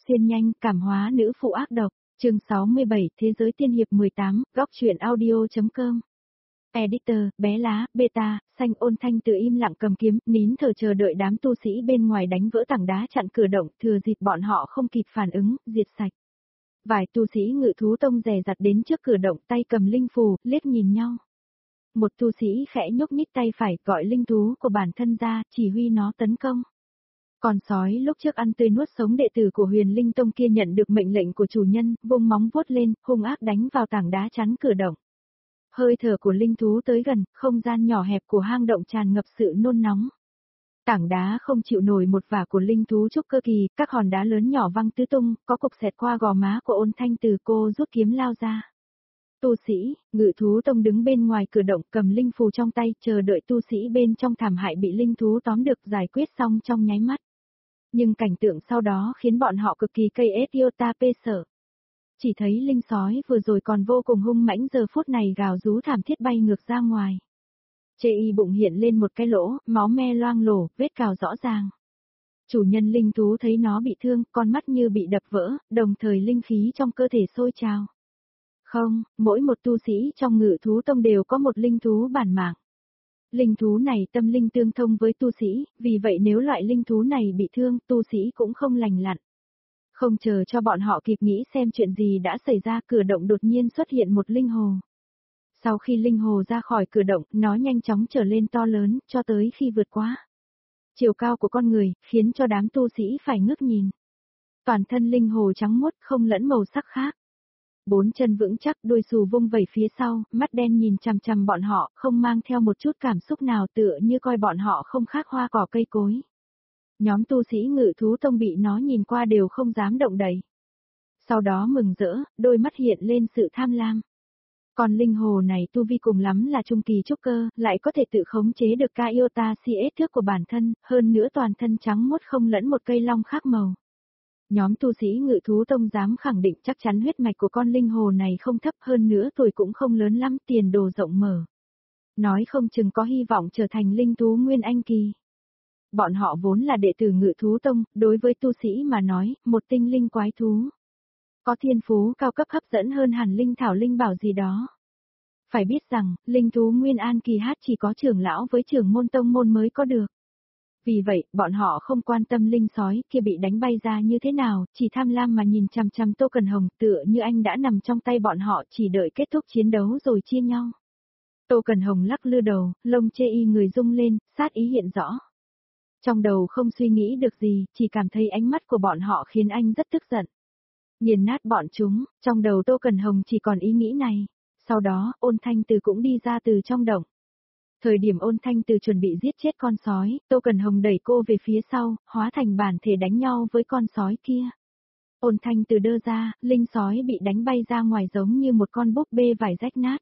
Xuyên nhanh, cảm hóa nữ phụ ác độc, chương 67, Thế giới tiên hiệp 18, góc truyện audio.com. Editor, bé lá, beta, xanh ôn thanh tự im lặng cầm kiếm, nín thở chờ đợi đám tu sĩ bên ngoài đánh vỡ tảng đá chặn cửa động, thừa dịp bọn họ không kịp phản ứng, diệt sạch. Vài tu sĩ ngự thú tông dè dặt đến trước cửa động tay cầm linh phù, liếc nhìn nhau. Một tu sĩ khẽ nhúc nhích tay phải gọi linh thú của bản thân ra, chỉ huy nó tấn công. Con sói lúc trước ăn tươi nuốt sống đệ tử của Huyền Linh Tông kia nhận được mệnh lệnh của chủ nhân, vung móng vuốt lên, hung ác đánh vào tảng đá chắn cửa động. Hơi thở của linh thú tới gần, không gian nhỏ hẹp của hang động tràn ngập sự nôn nóng. Tảng đá không chịu nổi một vả của linh thú trúc cơ kỳ, các hòn đá lớn nhỏ văng tứ tung, có cục xẹt qua gò má của Ôn Thanh Từ, cô rút kiếm lao ra. Tu sĩ, ngự thú tông đứng bên ngoài cửa động cầm linh phù trong tay chờ đợi tu sĩ bên trong thảm hại bị linh thú tóm được giải quyết xong trong nháy mắt. Nhưng cảnh tượng sau đó khiến bọn họ cực kỳ cây iota pê sợ. Chỉ thấy linh sói vừa rồi còn vô cùng hung mãnh giờ phút này gào rú thảm thiết bay ngược ra ngoài. Chê y bụng hiện lên một cái lỗ, máu me loang lổ, vết cào rõ ràng. Chủ nhân linh thú thấy nó bị thương, con mắt như bị đập vỡ, đồng thời linh khí trong cơ thể sôi trào. Không, mỗi một tu sĩ trong ngự thú tông đều có một linh thú bản mạng. Linh thú này tâm linh tương thông với tu sĩ, vì vậy nếu loại linh thú này bị thương, tu sĩ cũng không lành lặn. Không chờ cho bọn họ kịp nghĩ xem chuyện gì đã xảy ra, cửa động đột nhiên xuất hiện một linh hồ. Sau khi linh hồ ra khỏi cửa động, nó nhanh chóng trở lên to lớn, cho tới khi vượt qua chiều cao của con người, khiến cho đám tu sĩ phải ngước nhìn. Toàn thân linh hồ trắng muốt, không lẫn màu sắc khác. Bốn chân vững chắc, đuôi xù vung vẩy phía sau, mắt đen nhìn chằm chằm bọn họ, không mang theo một chút cảm xúc nào, tựa như coi bọn họ không khác hoa cỏ cây cối. Nhóm tu sĩ ngự thú tông bị nó nhìn qua đều không dám động đậy. Sau đó mừng rỡ, đôi mắt hiện lên sự tham lam. Còn linh hồ này tu vi cùng lắm là trung kỳ trúc cơ, lại có thể tự khống chế được ca iota CS thước của bản thân, hơn nữa toàn thân trắng muốt không lẫn một cây long khác màu. Nhóm tu sĩ ngự thú tông dám khẳng định chắc chắn huyết mạch của con linh hồ này không thấp, hơn nữa tuổi cũng không lớn lắm, tiền đồ rộng mở. Nói không chừng có hy vọng trở thành linh thú nguyên anh kỳ. Bọn họ vốn là đệ tử ngự thú tông, đối với tu sĩ mà nói, một tinh linh quái thú. Có thiên phú cao cấp hấp dẫn hơn hẳn linh thảo linh bảo gì đó. Phải biết rằng, linh thú nguyên an kỳ hát chỉ có trưởng lão với trưởng môn tông môn mới có được. Vì vậy, bọn họ không quan tâm linh sói kia bị đánh bay ra như thế nào, chỉ tham lam mà nhìn chằm chằm Tô Cần Hồng, tựa như anh đã nằm trong tay bọn họ, chỉ đợi kết thúc chiến đấu rồi chia nhau. Tô Cần Hồng lắc lư đầu, lông chê y người rung lên, sát ý hiện rõ. Trong đầu không suy nghĩ được gì, chỉ cảm thấy ánh mắt của bọn họ khiến anh rất tức giận. Nghiền nát bọn chúng, trong đầu Tô Cần Hồng chỉ còn ý nghĩ này. Sau đó, Ôn Thanh Từ cũng đi ra từ trong động. Thời điểm Ôn Thanh Từ chuẩn bị giết chết con sói, Tô Cần Hồng đẩy cô về phía sau, hóa thành bản thể đánh nhau với con sói kia. Ôn Thanh Từ đơ ra, linh sói bị đánh bay ra ngoài giống như một con búp bê vải rách nát.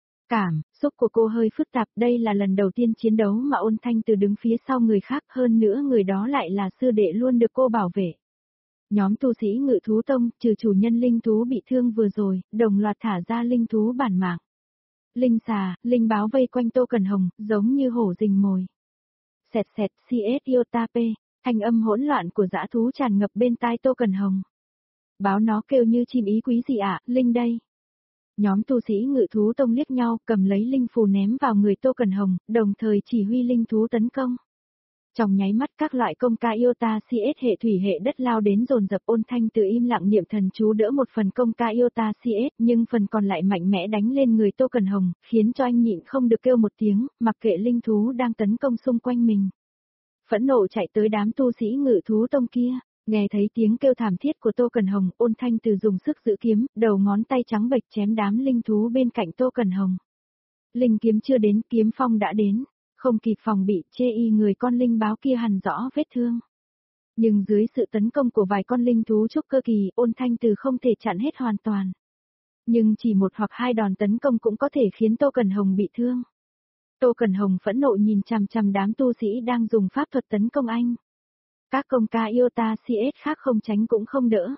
Cảm xúc của cô hơi phức tạp, đây là lần đầu tiên chiến đấu mà Ôn Thanh Từ đứng phía sau người khác, hơn nữa người đó lại là sư đệ luôn được cô bảo vệ. Nhóm tu sĩ ngự thú tông, trừ chủ nhân linh thú bị thương vừa rồi, đồng loạt thả ra linh thú bản mạng. Linh xà, linh báo vây quanh Tô Cần Hồng, giống như hổ rình mồi. Xẹt xẹt, CS iota P, thanh âm hỗn loạn của dã thú tràn ngập bên tai Tô Cần Hồng. Báo nó kêu như chim ý quý gì ạ, linh đây. Nhóm tu sĩ ngự thú tông liếc nhau, cầm lấy linh phù ném vào người Tô Cần Hồng, đồng thời chỉ huy linh thú tấn công. Trong nháy mắt các loại công ca iota CS hệ thủy hệ đất lao đến dồn dập. Ôn Thanh Từ im lặng niệm thần chú đỡ một phần công ca iota CS, nhưng phần còn lại mạnh mẽ đánh lên người Tô Cần Hồng, khiến cho anh nhịn không được kêu một tiếng, mặc kệ linh thú đang tấn công xung quanh mình. Phẫn nộ chạy tới đám tu sĩ ngự thú tông kia, nghe thấy tiếng kêu thảm thiết của Tô Cần Hồng, Ôn Thanh Từ dùng sức giữ kiếm, đầu ngón tay trắng bệch chém đám linh thú bên cạnh Tô Cần Hồng. Linh kiếm chưa đến, kiếm phong đã đến. Không kịp phòng bị, chê y người con linh báo kia hằn rõ vết thương. Nhưng dưới sự tấn công của vài con linh thú trúc cơ kỳ, Ôn Thanh Từ không thể chặn hết hoàn toàn. Nhưng chỉ một hoặc hai đòn tấn công cũng có thể khiến Tô Cần Hồng bị thương. Tô Cần Hồng phẫn nộ nhìn chằm chằm đám tu sĩ đang dùng pháp thuật tấn công anh. Các công ca iota CS khác không tránh cũng không đỡ.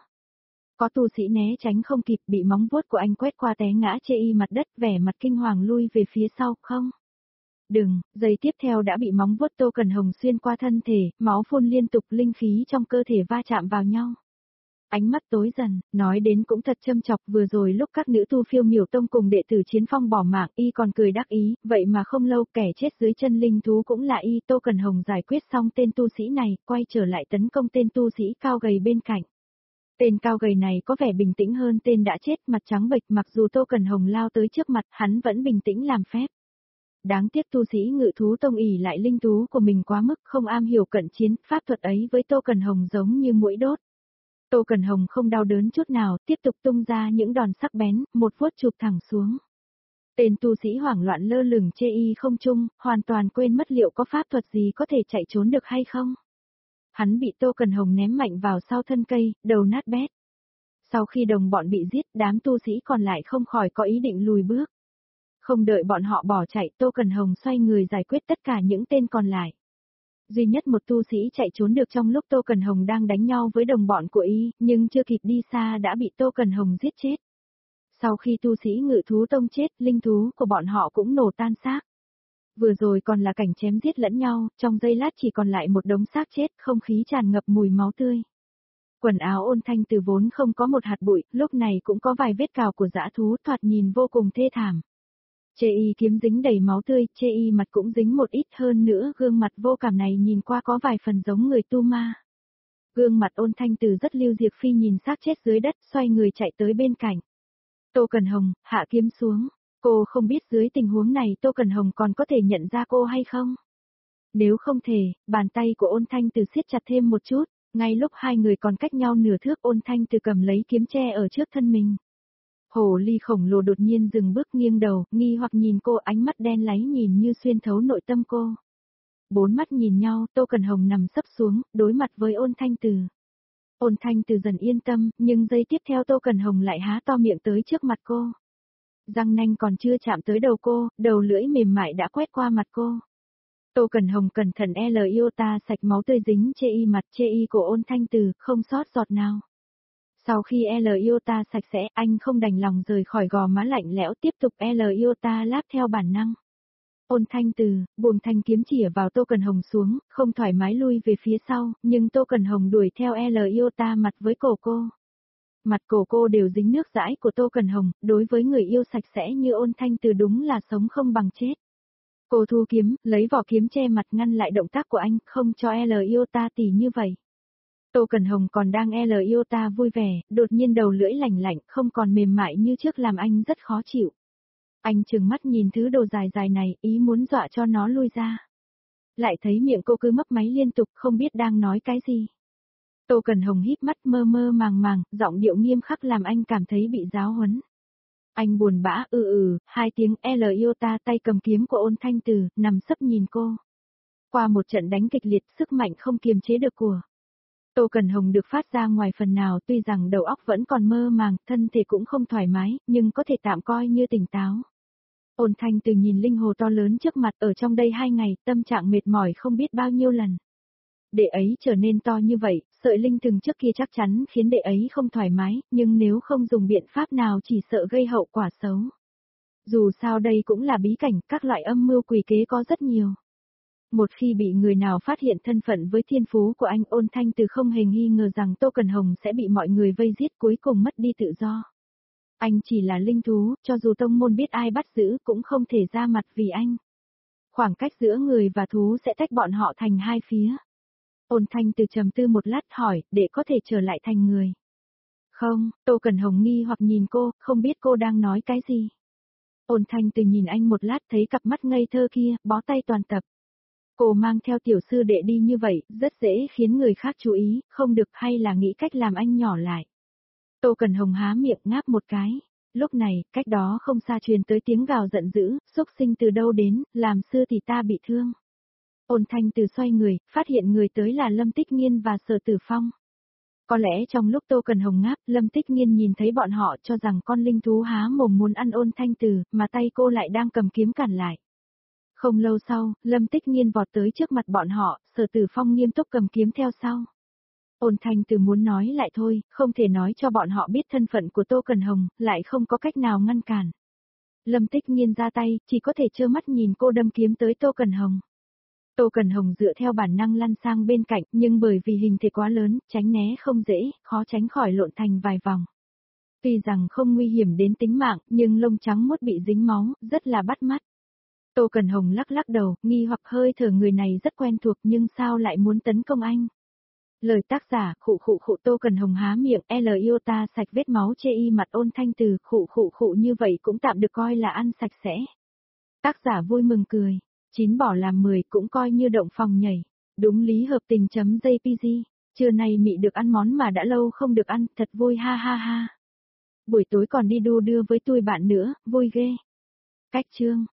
Có tu sĩ né tránh không kịp, bị móng vuốt của anh quét qua té ngã chê y mặt đất, vẻ mặt kinh hoàng lui về phía sau, không. Đừng, giây tiếp theo đã bị móng vuốt Tô Cần Hồng xuyên qua thân thể, máu phun liên tục, linh khí trong cơ thể va chạm vào nhau. Ánh mắt tối dần, nói đến cũng thật châm chọc, vừa rồi lúc các nữ tu Phiêu Miểu Tông cùng đệ tử Chiến Phong bỏ mạng, y còn cười đắc ý, vậy mà không lâu kẻ chết dưới chân linh thú cũng là y. Tô Cần Hồng giải quyết xong tên tu sĩ này, quay trở lại tấn công tên tu sĩ cao gầy bên cạnh. Tên cao gầy này có vẻ bình tĩnh hơn tên đã chết, mặt trắng bệch, mặc dù Tô Cần Hồng lao tới trước mặt, hắn vẫn bình tĩnh làm phép. Đáng tiếc tu sĩ Ngự Thú Tông ỷ lại linh thú của mình quá mức, không am hiểu cận chiến, pháp thuật ấy với Tô Cần Hồng giống như muỗi đốt. Tô Cần Hồng không đau đớn chút nào, tiếp tục tung ra những đòn sắc bén, một vuốt chụp thẳng xuống. Tên tu sĩ hoảng loạn lơ lửng chê y không trung, hoàn toàn quên mất liệu có pháp thuật gì có thể chạy trốn được hay không. Hắn bị Tô Cần Hồng ném mạnh vào sau thân cây, đầu nát bét. Sau khi đồng bọn bị giết, đám tu sĩ còn lại không khỏi có ý định lùi bước. Không đợi bọn họ bỏ chạy, Tô Cần Hồng xoay người giải quyết tất cả những tên còn lại. Duy nhất một tu sĩ chạy trốn được trong lúc Tô Cần Hồng đang đánh nhau với đồng bọn của y, nhưng chưa kịp đi xa đã bị Tô Cần Hồng giết chết. Sau khi tu sĩ Ngự Thú Tông chết, linh thú của bọn họ cũng nổ tan xác. Vừa rồi còn là cảnh chém giết lẫn nhau, trong giây lát chỉ còn lại một đống xác chết, không khí tràn ngập mùi máu tươi. Quần áo Ôn Thanh Từ vốn không có một hạt bụi, lúc này cũng có vài vết cào của dã thú, thoạt nhìn vô cùng thê thảm. Chê y kiếm dính đầy máu tươi, chê y mặt cũng dính một ít, hơn nữa gương mặt vô cảm này nhìn qua có vài phần giống người tu ma. Gương mặt Ôn Thanh Từ rất lưu diệp phi nhìn xác chết dưới đất, xoay người chạy tới bên cạnh. Tô Cần Hồng, hạ kiếm xuống. Cô không biết dưới tình huống này Tô Cần Hồng còn có thể nhận ra cô hay không? Nếu không thể, bàn tay của Ôn Thanh Từ siết chặt thêm một chút, ngay lúc hai người còn cách nhau nửa thước, Ôn Thanh Từ cầm lấy kiếm che ở trước thân mình. Hồ ly khổng lồ đột nhiên dừng bước, nghiêng đầu, nghi hoặc nhìn cô, ánh mắt đen láy nhìn như xuyên thấu nội tâm cô. Bốn mắt nhìn nhau, Tô Cần Hồng nằm sấp xuống, đối mặt với Ôn Thanh Từ. Ôn Thanh Từ dần yên tâm, nhưng giây tiếp theo Tô Cần Hồng lại há to miệng tới trước mặt cô. Răng nanh còn chưa chạm tới đầu cô, đầu lưỡi mềm mại đã quét qua mặt cô. Tô Cần Hồng cẩn thận iota sạch máu tươi dính chê y mặt, chê y của Ôn Thanh Từ, không sót giọt nào. Sau khi iota sạch sẽ, anh không đành lòng rời khỏi gò má lạnh lẽo, tiếp tục iota láp theo bản năng. Ôn Thanh Từ, buông thanh kiếm chĩa vào Tô Cần Hồng xuống, không thoải mái lui về phía sau, nhưng Tô Cần Hồng đuổi theo iota mặt với cổ cô. Mặt cổ cô đều dính nước dãi của Tô Cần Hồng, đối với người yêu sạch sẽ như Ôn Thanh Từ đúng là sống không bằng chết. Cô thu kiếm, lấy vỏ kiếm che mặt ngăn lại động tác của anh, không cho iota tỉ như vậy. Tô Cần Hồng còn đang iota vui vẻ, đột nhiên đầu lưỡi lạnh lạnh, không còn mềm mại như trước làm anh rất khó chịu. Anh trừng mắt nhìn thứ đồ dài dài này, ý muốn dọa cho nó lui ra. Lại thấy miệng cô cứ mấp máy liên tục, không biết đang nói cái gì. Tô Cần Hồng híp mắt mơ mơ màng màng, giọng điệu nghiêm khắc làm anh cảm thấy bị giáo huấn. Anh buồn bã, hai tiếng iota, tay cầm kiếm của Ôn Thanh Từ, nằm sấp nhìn cô. Qua một trận đánh kịch liệt, sức mạnh không kiềm chế được của Tô Cần Hồng được phát ra ngoài phần nào, tuy rằng đầu óc vẫn còn mơ màng, thân thể cũng không thoải mái, nhưng có thể tạm coi như tỉnh táo. Ôn Thanh Từ nhìn linh hồ to lớn trước mặt, ở trong đây 2 ngày, tâm trạng mệt mỏi không biết bao nhiêu lần. Đệ ấy trở nên to như vậy, sợi linh thừng trước kia chắc chắn khiến đệ ấy không thoải mái, nhưng nếu không dùng biện pháp nào chỉ sợ gây hậu quả xấu. Dù sao đây cũng là bí cảnh, các loại âm mưu quỷ kế có rất nhiều. Một khi bị người nào phát hiện thân phận với thiên phú của anh, Ôn Thanh Từ không hề nghi ngờ rằng Tô Cần Hồng sẽ bị mọi người vây giết, cuối cùng mất đi tự do. Anh chỉ là linh thú, cho dù tông môn biết ai bắt giữ cũng không thể ra mặt vì anh. Khoảng cách giữa người và thú sẽ tách bọn họ thành hai phía. Ôn Thanh Từ trầm tư một lát hỏi, để có thể trở lại thành người. Không, Tô Cần Hồng nghi hoặc nhìn cô, không biết cô đang nói cái gì. Ôn Thanh Từ nhìn anh một lát, thấy cặp mắt ngây thơ kia, bó tay toàn tập. Cô mang theo tiểu sư đệ đi như vậy, rất dễ khiến người khác chú ý, không được, hay là nghĩ cách làm anh nhỏ lại. Tô Cần Hồng há miệng ngáp một cái. Lúc này, cách đó không xa truyền tới tiếng gào giận dữ, xúc sinh từ đâu đến, làm sư thì ta bị thương. Ôn Thanh Từ xoay người, phát hiện người tới là Lâm Tích Nghiên và Sở Tử Phong. Có lẽ trong lúc Tô Cần Hồng ngáp, Lâm Tích Nghiên nhìn thấy bọn họ cho rằng con linh thú há mồm muốn ăn Ôn Thanh Từ, mà tay cô lại đang cầm kiếm cản lại. Không lâu sau, Lâm Tích Nghiên vọt tới trước mặt bọn họ, Sở Tử Phong nghiêm túc cầm kiếm theo sau. Ôn Thanh Từ muốn nói lại thôi, không thể nói cho bọn họ biết thân phận của Tô Cần Hồng, lại không có cách nào ngăn cản. Lâm Tích Nghiên ra tay, chỉ có thể trơ mắt nhìn cô đâm kiếm tới Tô Cần Hồng. Tô Cần Hồng dựa theo bản năng lăn sang bên cạnh, nhưng bởi vì hình thể quá lớn, tránh né không dễ, khó tránh khỏi lộn thành vài vòng. Tuy rằng không nguy hiểm đến tính mạng, nhưng lông trắng muốt bị dính máu, rất là bắt mắt. Tô Cần Hồng lắc lắc đầu, nghi hoặc hơi thở người này rất quen thuộc nhưng sao lại muốn tấn công anh. Lời tác giả, khụ Tô Cần Hồng há miệng, iota sạch vết máu chê y mặt Ôn Thanh Từ, khụ như vậy cũng tạm được coi là ăn sạch sẽ. Tác giả vui mừng cười, 9 bỏ làm 10 cũng coi như động phòng nhảy. Đúng lý hợp tình.jpg, trưa nay mị được ăn món mà đã lâu không được ăn, thật vui ha ha ha. Buổi tối còn đi đu đưa với tôi bạn nữa, vui ghê. Cách chương